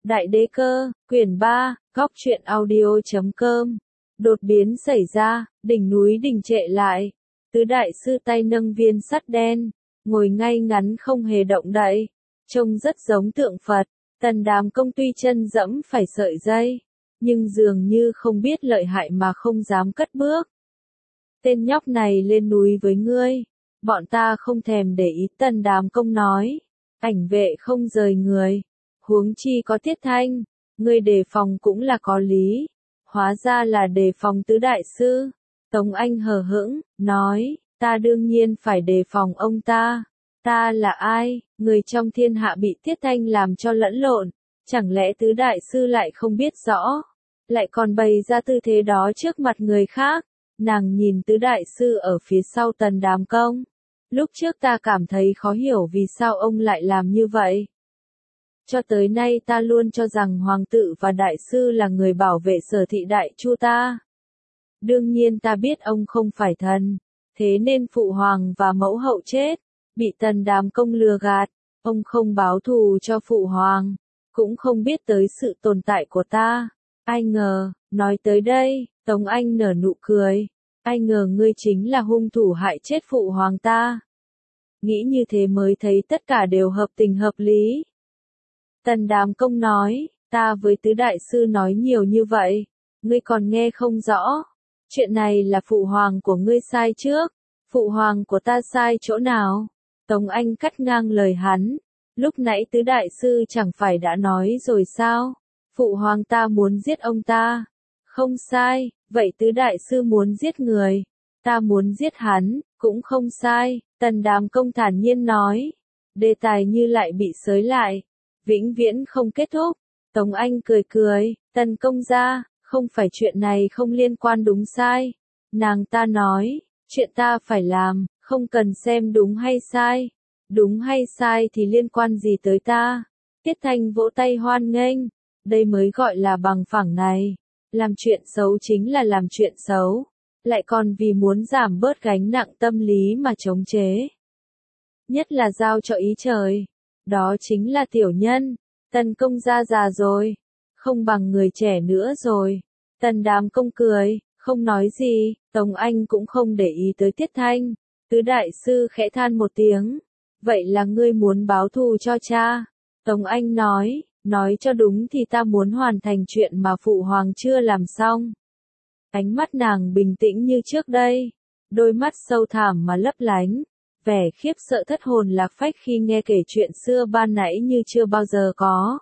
Đại đế cơ, quyển 3, góc truyện audio.com. Đột biến xảy ra, đỉnh núi đình trệ lại. Tứ đại sư tay nâng viên sắt đen, ngồi ngay ngắn không hề động đậy, trông rất giống tượng Phật. Tần Đàm Công tuy chân dẫm phải sợi dây, nhưng dường như không biết lợi hại mà không dám cất bước. Tên nhóc này lên núi với ngươi, bọn ta không thèm để ý. Tần Đàm Công nói, ảnh vệ không rời người, huống chi có Tiết Thanh, ngươi đề phòng cũng là có lý. Hóa ra là đề phòng tứ đại sư. Tống Anh hờ hững, nói, ta đương nhiên phải đề phòng ông ta. Ta là ai, người trong thiên hạ bị Tiết Thanh làm cho lẫn lộn, chẳng lẽ tứ đại sư lại không biết rõ, lại còn bày ra tư thế đó trước mặt người khác. Nàng nhìn tứ đại sư ở phía sau Tần Đàm Công. Lúc trước ta cảm thấy khó hiểu vì sao ông lại làm như vậy. Cho tới nay ta luôn cho rằng hoàng tự và đại sư là người bảo vệ Sở Thị Đại Chu ta. Đương nhiên ta biết ông không phải thần, thế nên phụ hoàng và mẫu hậu chết, bị Tần Đàm Công lừa gạt, ông không báo thù cho phụ hoàng, cũng không biết tới sự tồn tại của ta. Ai ngờ, nói tới đây, Tống Anh nở nụ cười, ai ngờ ngươi chính là hung thủ hại chết phụ hoàng ta. Nghĩ như thế mới thấy tất cả đều hợp tình hợp lý. Tần Đàm Công nói, ta với tứ đại sư nói nhiều như vậy, ngươi còn nghe không rõ. Chuyện này là phụ hoàng của ngươi sai trước, phụ hoàng của ta sai chỗ nào? Tống Anh cắt ngang lời hắn, lúc nãy tứ đại sư chẳng phải đã nói rồi sao? Phụ hoàng ta muốn giết ông ta. Không sai, vậy tứ đại sư muốn giết người, ta muốn giết hắn, cũng không sai. Tần Đàm Công thản nhiên nói, đề tài như lại bị xới lại, vĩnh viễn không kết thúc. Tống Anh cười cười, Tần công gia, không phải chuyện này không liên quan đúng sai. Nàng ta nói, chuyện ta phải làm, không cần xem đúng hay sai. Đúng hay sai thì liên quan gì tới ta? Tiết Thanh vỗ tay hoan nghênh, đây mới gọi là bằng phẳng này. Làm chuyện xấu chính là làm chuyện xấu, lại còn vì muốn giảm bớt gánh nặng tâm lý mà chống chế. Nhất là giao cho ý trời. Đó chính là tiểu nhân. Tần công gia già rồi, không bằng người trẻ nữa rồi. Tần Đàm Công cười, không nói gì. Tống Anh cũng không để ý tới Tiết Thanh. Tứ đại sư khẽ than một tiếng, vậy là ngươi muốn báo thù cho cha? Tống Anh nói cho đúng thì ta muốn hoàn thành chuyện mà phụ hoàng chưa làm xong. Ánh mắt nàng bình tĩnh như trước đây, đôi mắt sâu thẳm mà lấp lánh, vẻ khiếp sợ thất hồn lạc phách khi nghe kể chuyện xưa ban nãy như chưa bao giờ có.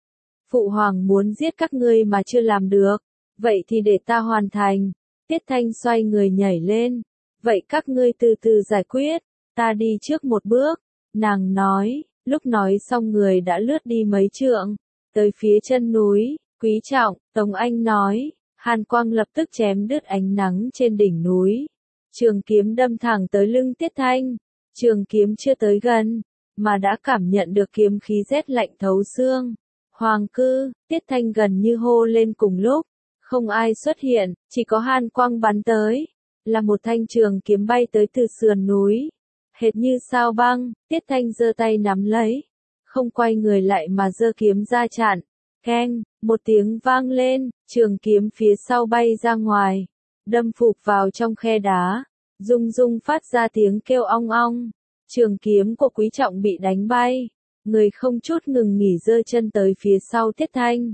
Phụ hoàng muốn giết các ngươi mà chưa làm được, vậy thì để ta hoàn thành. Tiết Thanh xoay người nhảy lên, vậy các ngươi từ từ giải quyết, ta đi trước một bước. Nàng nói, lúc nói xong người đã lướt đi mấy trượng, tới phía chân núi. Quý trọng, Tống Anh nói, hàn quang lập tức chém đứt ánh nắng trên đỉnh núi. Trường kiếm đâm thẳng tới lưng Tiết Thanh. Trường kiếm chưa tới gần, mà đã cảm nhận được kiếm khí rét lạnh thấu xương. Hoàng cư, Tiết Thanh gần như hô lên cùng lúc. Không ai xuất hiện, chỉ có hàn quang bắn tới. Là một thanh trường kiếm bay tới từ sườn núi. Hệt như sao băng, Tiết Thanh giơ tay nắm lấy. Không quay người lại mà giơ kiếm ra chặn. Keng, một tiếng vang lên, trường kiếm phía sau bay ra ngoài. Đâm phụp vào trong khe đá. Rung rung phát ra tiếng kêu ong ong. Trường kiếm của Quý Trọng bị đánh bay. Người không chút ngừng nghỉ giơ chân tới phía sau Tiết Thanh.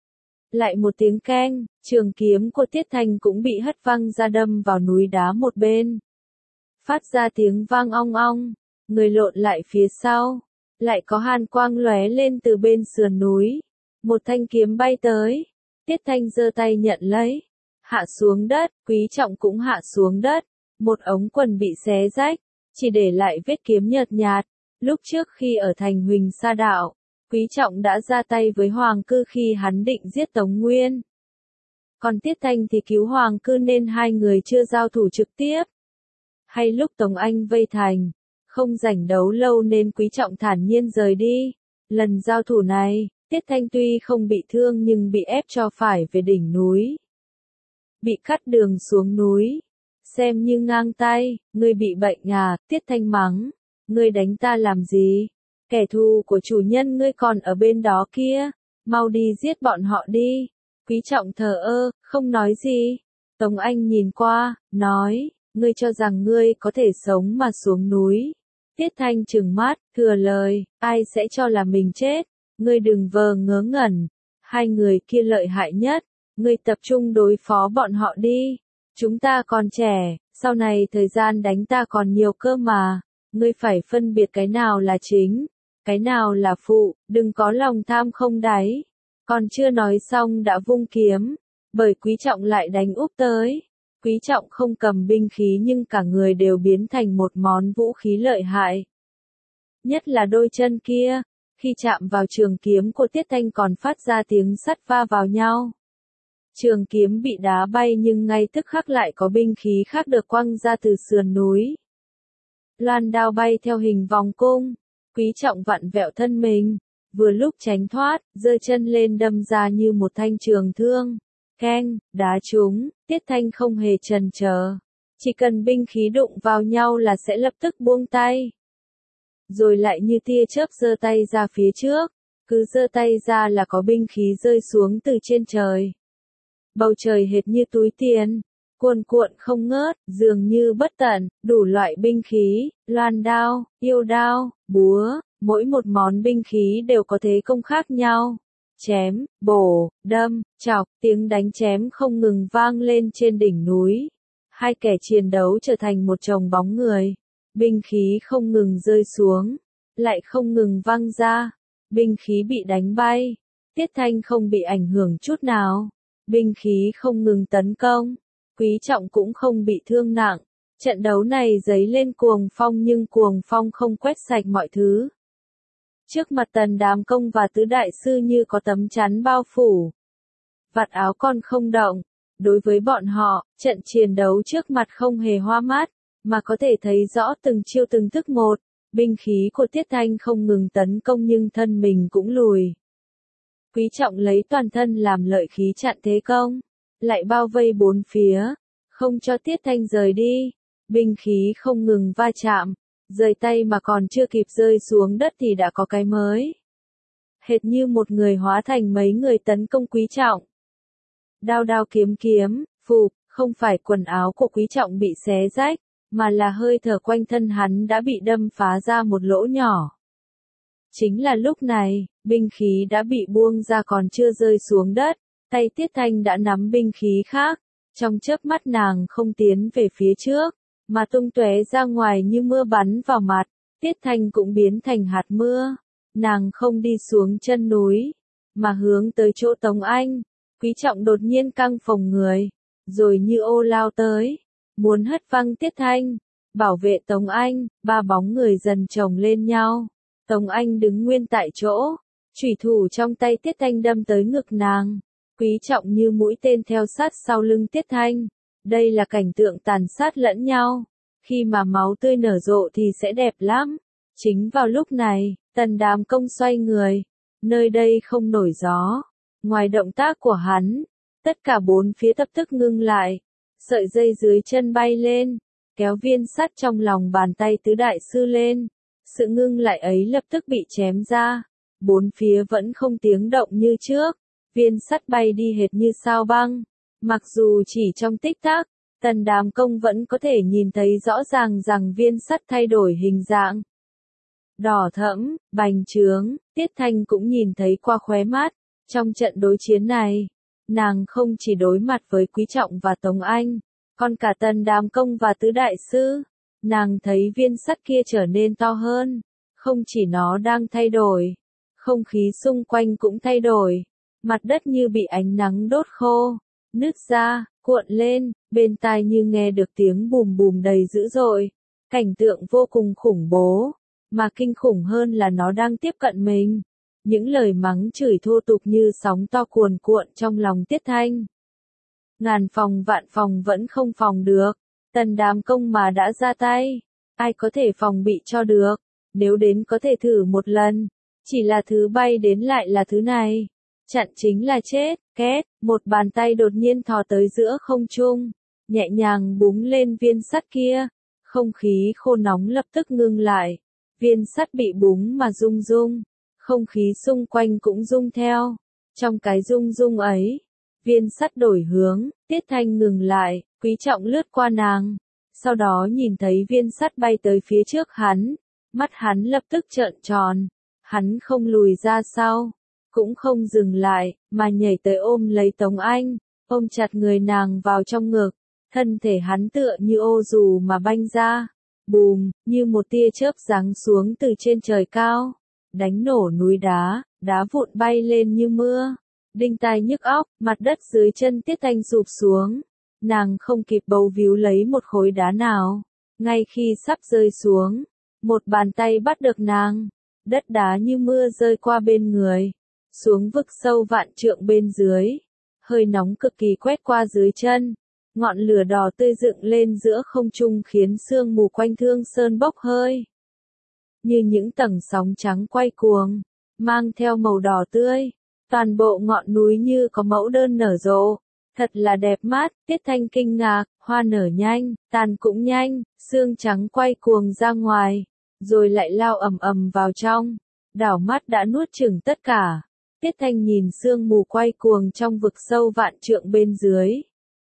Lại một tiếng keng, trường kiếm của Tiết Thanh cũng bị hất văng ra đâm vào núi đá một bên. Phát ra tiếng vang ong ong, người lộn lại phía sau. Lại có hàn quang lóe lên từ bên sườn núi. Một thanh kiếm bay tới. Tiết Thanh giơ tay nhận lấy. Hạ xuống đất, Quý Trọng cũng hạ xuống đất. Một ống quần bị xé rách, chỉ để lại vết kiếm nhợt nhạt. Lúc trước khi ở thành Huỳnh Sa Đạo, Quý Trọng đã ra tay với Hoàng Cư khi hắn định giết Tống Nguyên. Còn Tiết Thanh thì cứu Hoàng Cư nên hai người chưa giao thủ trực tiếp. Hay lúc Tống Anh vây thành, không rảnh đấu lâu nên Quý Trọng thản nhiên rời đi. Lần giao thủ này, Tiết Thanh tuy không bị thương nhưng bị ép cho phải về đỉnh núi. Bị cắt đường xuống núi. Xem như ngang tay, ngươi bị bệnh à? Tiết Thanh mắng, ngươi đánh ta làm gì? Kẻ thù của chủ nhân ngươi còn ở bên đó kia. mau đi giết bọn họ đi. Quý Trọng thờ ơ, không nói gì. Tống Anh nhìn qua, nói, ngươi cho rằng ngươi có thể sống mà xuống núi. Tiết Thanh trừng mắt, thừa lời, ai sẽ cho là mình chết, ngươi đừng vờ ngớ ngẩn. Hai người kia lợi hại nhất, ngươi tập trung đối phó bọn họ đi. Chúng ta còn trẻ, sau này thời gian đánh ta còn nhiều cơ mà. Ngươi phải phân biệt cái nào là chính, cái nào là phụ, đừng có lòng tham không đáy. Còn chưa nói xong đã vung kiếm, bởi Quý Trọng lại đánh úp tới. Quý Trọng không cầm binh khí nhưng cả người đều biến thành một món vũ khí lợi hại. Nhất là đôi chân kia, khi chạm vào trường kiếm của Tiết Thanh còn phát ra tiếng sắt va vào nhau. Trường kiếm bị đá bay nhưng ngay tức khắc lại có binh khí khác được quăng ra từ sườn núi. Loan đao bay theo hình vòng cung, Quý Trọng vặn vẹo thân mình, vừa lúc tránh thoát, giơ chân lên đâm ra như một thanh trường thương. Keng, đá trúng, Tiết Thanh không hề chần chờ. Chỉ cần binh khí đụng vào nhau là sẽ lập tức buông tay. Rồi lại như tia chớp giơ tay ra phía trước, cứ giơ tay ra là có binh khí rơi xuống từ trên trời. Bầu trời hệt như túi tiền, cuồn cuộn không ngớt, dường như bất tận, đủ loại binh khí, loan đao, yêu đao, búa, mỗi một món binh khí đều có thế công khác nhau. Chém, bổ, đâm, chọc, tiếng đánh chém không ngừng vang lên trên đỉnh núi. Hai kẻ chiến đấu trở thành một chồng bóng người. Binh khí không ngừng rơi xuống, lại không ngừng văng ra. Binh khí bị đánh bay. Tiết Thanh không bị ảnh hưởng chút nào. Binh khí không ngừng tấn công. Quý Trọng cũng không bị thương nặng. Trận đấu này dấy lên cuồng phong nhưng cuồng phong không quét sạch mọi thứ. Trước mặt Tần Đàm Công và Tứ Đại Sư như có tấm chắn bao phủ. Vạt áo còn không động. Đối với bọn họ, trận chiến đấu trước mặt không hề hoa mắt, mà có thể thấy rõ từng chiêu từng thức một. Binh khí của Tiết Thanh không ngừng tấn công nhưng thân mình cũng lùi. Quý Trọng lấy toàn thân làm lợi khí chặn thế công, lại bao vây bốn phía, không cho Tiết Thanh rời đi. Binh khí không ngừng va chạm, rời tay mà còn chưa kịp rơi xuống đất thì đã có cái mới. Hệt như một người hóa thành mấy người tấn công Quý Trọng. Đao đao kiếm kiếm, phụp, không phải quần áo của Quý Trọng bị xé rách, mà là hơi thở quanh thân hắn đã bị đâm phá ra một lỗ nhỏ. Chính là lúc này, binh khí đã bị buông ra còn chưa rơi xuống đất, tay Tiết Thanh đã nắm binh khí khác, trong chớp mắt nàng không tiến về phía trước, mà tung tóe ra ngoài như mưa bắn vào mặt. Tiết Thanh cũng biến thành hạt mưa, nàng không đi xuống chân núi, mà hướng tới chỗ Tống Anh. Quý Trọng đột nhiên căng phồng người, rồi như ô lao tới, muốn hất văng Tiết Thanh, bảo vệ Tống Anh. Ba bóng người dần chồng lên nhau. Tống Anh đứng nguyên tại chỗ, chủy thủ trong tay Tiết Thanh đâm tới ngực nàng. Quý Trọng như mũi tên theo sát sau lưng Tiết Thanh. Đây là cảnh tượng tàn sát lẫn nhau. Khi mà máu tươi nở rộ thì sẽ đẹp lắm. Chính vào lúc này, Tần Đàm Công xoay người. Nơi đây không nổi gió. Ngoài động tác của hắn, tất cả bốn phía lập tức ngưng lại. Sợi dây dưới chân bay lên, kéo viên sắt trong lòng bàn tay Tứ Đại Sư lên. Sự ngưng lại ấy lập tức bị chém ra. Bốn phía vẫn không tiếng động như trước. Viên sắt bay đi hệt như sao băng. Mặc dù chỉ trong tích tắc, Tần Đàm Công vẫn có thể nhìn thấy rõ ràng rằng viên sắt thay đổi hình dạng. Đỏ thẫm, bành trướng, Tiết Thanh cũng nhìn thấy qua khóe mắt. Trong trận đối chiến này, nàng không chỉ đối mặt với Quý Trọng và Tống Anh, còn cả Tần Đàm Công và Tứ Đại Sư. Nàng thấy viên sắt kia trở nên to hơn. Không chỉ nó đang thay đổi, không khí xung quanh cũng thay đổi. Mặt đất như bị ánh nắng đốt khô, nứt ra, cuộn lên, bên tai như nghe được tiếng bùm bùm đầy dữ dội. Cảnh tượng vô cùng khủng bố, mà kinh khủng hơn là nó đang tiếp cận mình. Những lời mắng chửi thô tục như sóng to cuồn cuộn trong lòng Tiết Thanh. Ngàn phòng vạn phòng vẫn không phòng được. Tần Đàm Công mà đã ra tay, ai có thể phòng bị cho được. Nếu đến có thể thử một lần, chỉ là thứ bay đến lại là thứ này. Chặn chính là chết. Két, một bàn tay đột nhiên thò tới giữa không trung, nhẹ nhàng búng lên viên sắt kia. Không khí khô nóng lập tức ngưng lại. Viên sắt bị búng mà rung rung. Không khí xung quanh cũng rung theo. Trong cái rung rung ấy, viên sắt đổi hướng, Tiết Thanh ngừng lại, Quý Trọng lướt qua nàng. Sau đó nhìn thấy viên sắt bay tới phía trước hắn, mắt hắn lập tức trợn tròn. Hắn không lùi ra sau, cũng không dừng lại, mà nhảy tới ôm lấy Tống Anh, ôm chặt người nàng vào trong ngực. Thân thể hắn tựa như ô dù mà banh ra, bùm, như một tia chớp giáng xuống từ trên trời cao, đánh nổ núi đá, đá vụn bay lên như mưa, đinh tai nhức óc, mặt đất dưới chân Tiết Thanh sụp xuống, nàng không kịp bấu víu lấy một khối đá nào, ngay khi sắp rơi xuống, một bàn tay bắt được nàng, đất đá như mưa rơi qua bên người, xuống vực sâu vạn trượng bên dưới, hơi nóng cực kỳ quét qua dưới chân. Ngọn lửa đỏ tươi dựng lên giữa không trung khiến sương mù quanh Thương Sơn bốc hơi. Như những tầng sóng trắng quay cuồng, mang theo màu đỏ tươi. Toàn bộ ngọn núi như có mẫu đơn nở rộ. Thật là đẹp mắt, Tiết Thanh kinh ngạc, hoa nở nhanh, tàn cũng nhanh, sương trắng quay cuồng ra ngoài, rồi lại lao ầm ầm vào trong. Đảo mắt đã nuốt chửng tất cả. Tiết Thanh nhìn sương mù quay cuồng trong vực sâu vạn trượng bên dưới.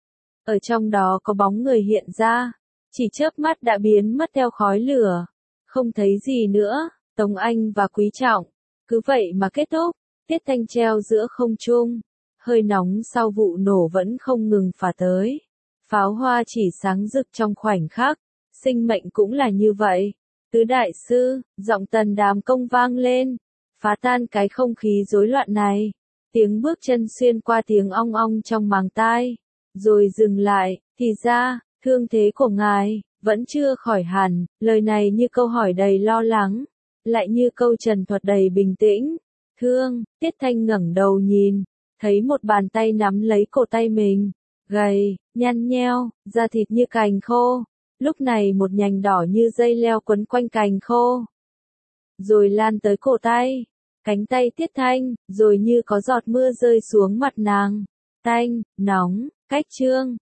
Ở trong đó có bóng người hiện ra, chỉ chớp mắt đã biến mất theo khói lửa, không thấy gì nữa. Tống Anh và Quý Trọng, cứ vậy mà kết thúc. Tiết Thanh treo giữa không trung, hơi nóng sau vụ nổ vẫn không ngừng phả tới. Pháo hoa chỉ sáng rực trong khoảnh khắc, sinh mệnh cũng là như vậy. Tứ đại sư, giọng Tần Đàm Công vang lên, phá tan cái không khí rối loạn này. Tiếng bước chân xuyên qua tiếng ong ong trong màng tai. Rồi dừng lại, thì ra, thương thế của ngài, vẫn chưa khỏi hẳn, lời này như câu hỏi đầy lo lắng, lại như câu trần thuật đầy bình tĩnh. Tiết Thanh ngẩng đầu nhìn, thấy một bàn tay nắm lấy cổ tay mình, gầy, nhăn nheo, da thịt như cành khô, lúc này một nhành đỏ như dây leo quấn quanh cành khô, rồi lan tới cổ tay, cánh tay Tiết Thanh, rồi như có giọt mưa rơi xuống mặt nàng, tanh, nóng. Cách trương,